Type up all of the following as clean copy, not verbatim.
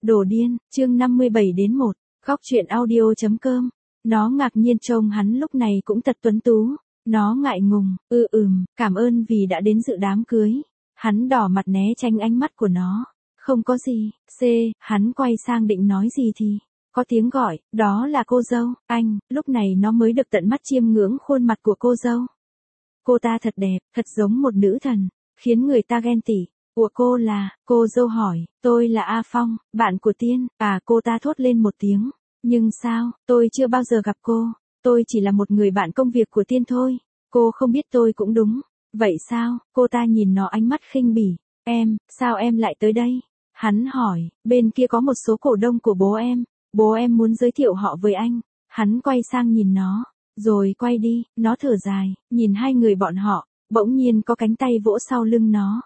Đồ điên, chương 57-1, góc truyện audio.com. Nó ngạc nhiên trông hắn lúc này cũng thật tuấn tú. Nó ngại ngùng, cảm ơn vì đã đến dự đám cưới. Hắn đỏ mặt né tránh ánh mắt của nó. Không có gì, hắn quay sang định nói gì thì có tiếng gọi, đó là cô dâu, anh, lúc này nó mới được tận mắt chiêm ngưỡng khuôn mặt của cô dâu. Cô ta thật đẹp, thật giống một nữ thần, khiến người ta ghen tị. Ủa cô là, cô dâu hỏi, tôi là A Phong, bạn của Tiên, cô ta thốt lên một tiếng. Nhưng sao, tôi chưa bao giờ gặp cô, tôi chỉ là một người bạn công việc của Tiên thôi, cô không biết tôi cũng đúng. Vậy sao, cô ta nhìn nó ánh mắt khinh bỉ, sao em lại tới đây? Hắn hỏi, bên kia có một số cổ đông của bố em muốn giới thiệu họ với anh. Hắn quay sang nhìn nó, rồi quay đi, nó thở dài, nhìn hai người bọn họ, bỗng nhiên có cánh tay vỗ sau lưng nó.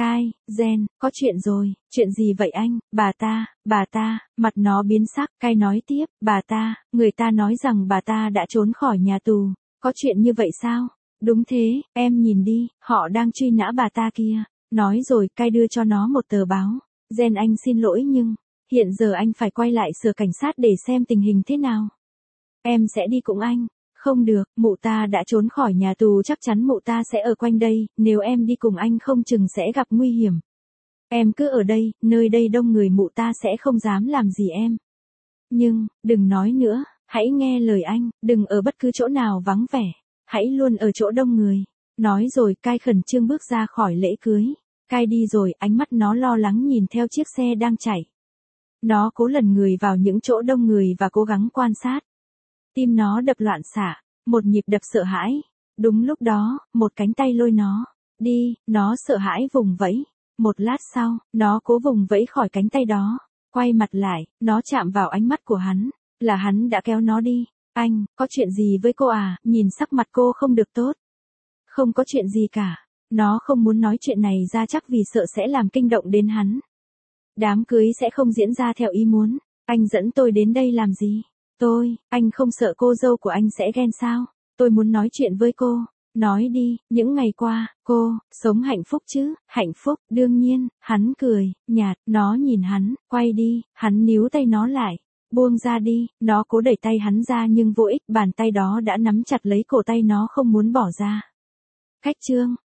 Jen, có chuyện rồi, chuyện gì vậy anh? Bà ta, mặt nó biến sắc, Kai nói tiếp, người ta nói rằng bà ta đã trốn khỏi nhà tù, có chuyện như vậy sao? Đúng thế, em nhìn đi, họ đang truy nã bà ta kia. Nói rồi, Kai đưa cho nó một tờ báo. Jen anh xin lỗi nhưng, hiện giờ anh phải quay lại sở cảnh sát để xem tình hình thế nào. Em sẽ đi cùng anh. Không được, mụ ta đã trốn khỏi nhà tù, chắc chắn mụ ta sẽ ở quanh đây, nếu em đi cùng anh không chừng sẽ gặp nguy hiểm. Em cứ ở đây, nơi đây đông người, mụ ta sẽ không dám làm gì em. Nhưng, đừng nói nữa, hãy nghe lời anh, đừng ở bất cứ chỗ nào vắng vẻ, hãy luôn ở chỗ đông người. Nói rồi, Kai khẩn trương bước ra khỏi lễ cưới. Kai đi rồi, ánh mắt nó lo lắng nhìn theo chiếc xe đang chạy. Nó cố lẩn người vào những chỗ đông người và cố gắng quan sát. Tim nó đập loạn xạ, một nhịp đập sợ hãi. Đúng lúc đó, một cánh tay lôi nó. Đi, nó sợ hãi vùng vẫy. Một lát sau, nó cố vùng vẫy khỏi cánh tay đó. Quay mặt lại, nó chạm vào ánh mắt của hắn. Là hắn đã kéo nó đi. Anh, có chuyện gì với cô à? Nhìn sắc mặt cô không được tốt. Không có chuyện gì cả. Nó không muốn nói chuyện này ra chắc vì sợ sẽ làm kinh động đến hắn. Đám cưới sẽ không diễn ra theo ý muốn. Anh dẫn tôi đến đây làm gì? Anh không sợ cô dâu của anh sẽ ghen sao? Tôi muốn nói chuyện với cô. Nói đi, những ngày qua, cô, sống hạnh phúc chứ? Hạnh phúc, đương nhiên, hắn cười, nhạt, nó nhìn hắn, quay đi, hắn níu tay nó lại. Buông ra đi, nó cố đẩy tay hắn ra nhưng vô ích, bàn tay đó đã nắm chặt lấy cổ tay nó không muốn bỏ ra. Cách chương